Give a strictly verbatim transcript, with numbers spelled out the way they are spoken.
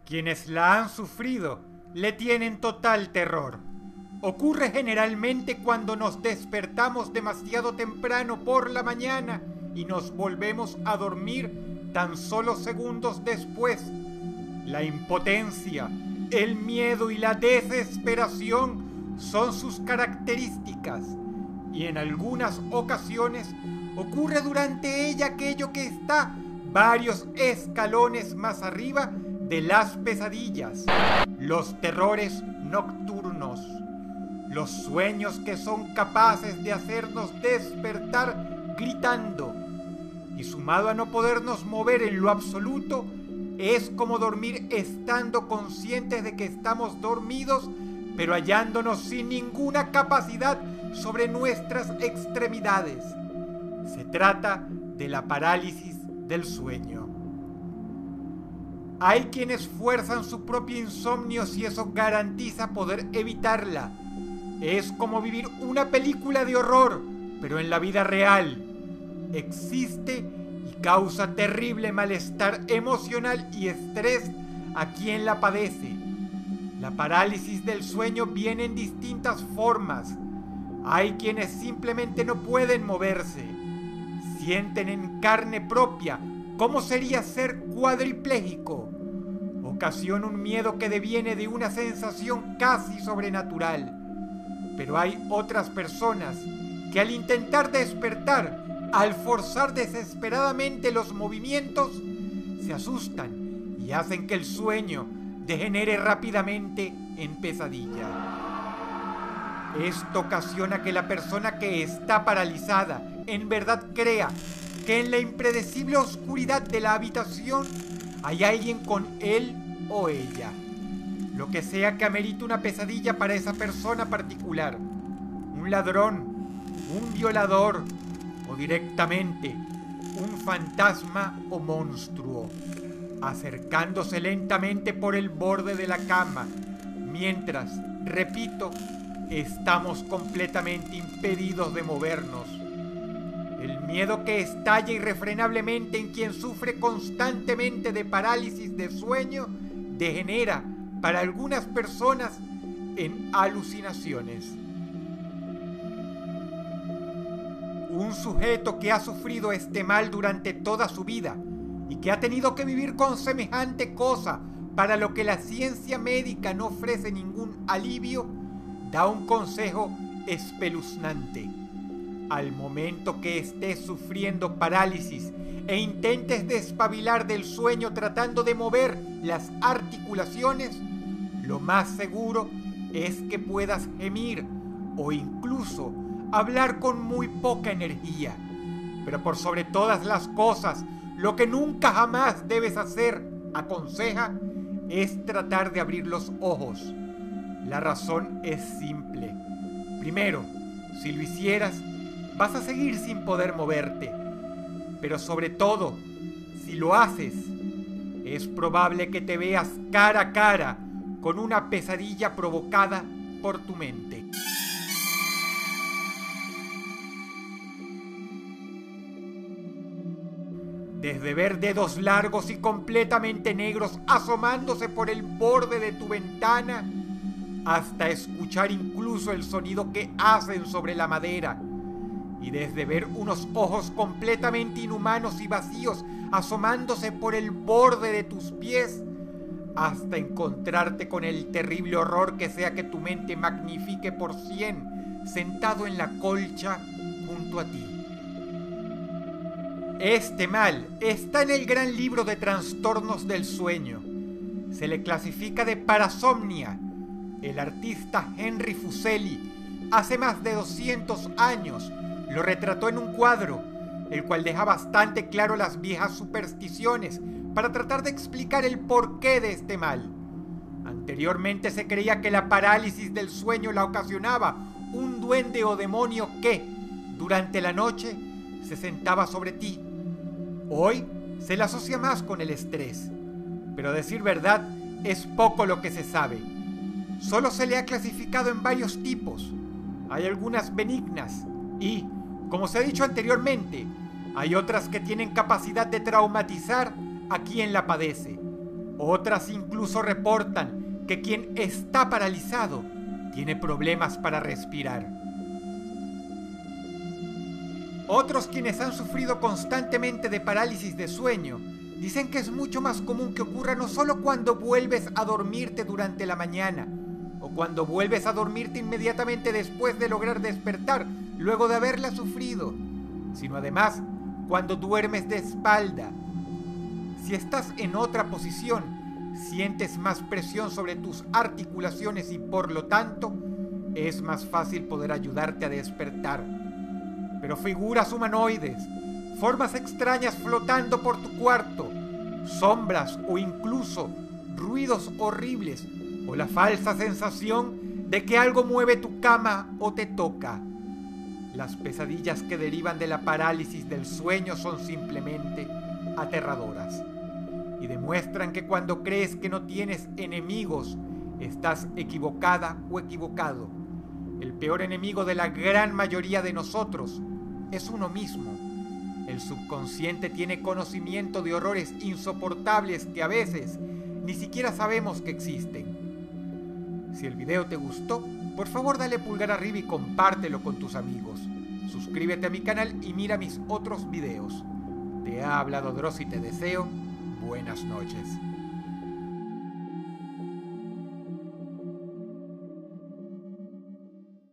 Quienes la han sufrido le tienen total terror. Ocurre generalmente cuando nos despertamos demasiado temprano por la mañana y nos volvemos a dormir tan solo segundos después. La impotencia, el miedo y la desesperación son sus características, y en algunas ocasiones ocurre durante ella aquello que está varios escalones más arriba de las pesadillas, los terrores nocturnos, los sueños que son capaces de hacernos despertar gritando, y sumado a no podernos mover en lo absoluto, es como dormir estando conscientes de que estamos dormidos, pero hallándonos sin ninguna capacidad sobre nuestras extremidades. Se trata de la parálisis del sueño. Hay quienes fuerzan su propio insomnio si eso garantiza poder evitarla. Es como vivir una película de horror, pero en la vida real. Existe y causa terrible malestar emocional y estrés a quien la padece. La parálisis del sueño viene en distintas formas. Hay quienes simplemente no pueden moverse. Sienten en carne propia cómo sería ser cuadripléjico. Ocasiona un miedo que deviene de una sensación casi sobrenatural. Pero hay otras personas que al intentar despertar, al forzar desesperadamente los movimientos, se asustan y hacen que el sueño degenere rápidamente en pesadilla. Esto ocasiona que la persona que está paralizada en verdad crea que en la impredecible oscuridad de la habitación hay alguien con él o ella. Lo que sea que amerite una pesadilla para esa persona particular. Un ladrón, un violador o directamente un fantasma o monstruo, acercándose lentamente por el borde de la cama, mientras, repito, estamos completamente impedidos de movernos. El miedo que estalla irrefrenablemente en quien sufre constantemente de parálisis de sueño degenera para algunas personas en alucinaciones. Un sujeto que ha sufrido este mal durante toda su vida y que ha tenido que vivir con semejante cosa para lo que la ciencia médica no ofrece ningún alivio, da un consejo espeluznante. Al momento que estés sufriendo parálisis e intentes despabilar del sueño tratando de mover las articulaciones, lo más seguro es que puedas gemir o incluso hablar con muy poca energía. Pero por sobre todas las cosas, lo que nunca jamás debes hacer, aconseja, es tratar de abrir los ojos. La razón es simple. Primero, si lo hicieras, vas a seguir sin poder moverte. Pero sobre todo, si lo haces, es probable que te veas cara a cara con una pesadilla provocada por tu mente. Desde ver dedos largos y completamente negros asomándose por el borde de tu ventana, hasta escuchar incluso el sonido que hacen sobre la madera, y desde ver unos ojos completamente inhumanos y vacíos asomándose por el borde de tus pies, hasta encontrarte con el terrible horror que sea que tu mente magnifique por cien, sentado en la colcha junto a ti. Este mal está en el gran libro de trastornos del sueño. Se le clasifica de parasomnia. El artista Henry Fuseli, hace más de doscientos años, lo retrató en un cuadro, el cual deja bastante claro las viejas supersticiones para tratar de explicar el porqué de este mal. Anteriormente se creía que la parálisis del sueño la ocasionaba un duende o demonio que, durante la noche, se sentaba sobre ti. Hoy se la asocia más con el estrés, pero a decir verdad, es poco lo que se sabe. Solo se le ha clasificado en varios tipos. Hay algunas benignas y, como se ha dicho anteriormente, hay otras que tienen capacidad de traumatizar a quien la padece. Otras incluso reportan que quien está paralizado tiene problemas para respirar. Otros, quienes han sufrido constantemente de parálisis de sueño, dicen que es mucho más común que ocurra no solo cuando vuelves a dormirte durante la mañana, o cuando vuelves a dormirte inmediatamente después de lograr despertar luego de haberla sufrido, sino además cuando duermes de espalda. Si estás en otra posición, sientes más presión sobre tus articulaciones y por lo tanto es más fácil poder ayudarte a despertar. Pero figuras humanoides, formas extrañas flotando por tu cuarto, sombras o incluso ruidos horribles o la falsa sensación de que algo mueve tu cama o te toca. Las pesadillas que derivan de la parálisis del sueño son simplemente aterradoras y demuestran que cuando crees que no tienes enemigos, estás equivocada o equivocado. El peor enemigo de la gran mayoría de nosotros es uno mismo. El subconsciente tiene conocimiento de horrores insoportables que a veces ni siquiera sabemos que existen. Si el video te gustó, por favor dale pulgar arriba y compártelo con tus amigos. Suscríbete a mi canal y mira mis otros videos. Te ha hablado Dross y te deseo buenas noches.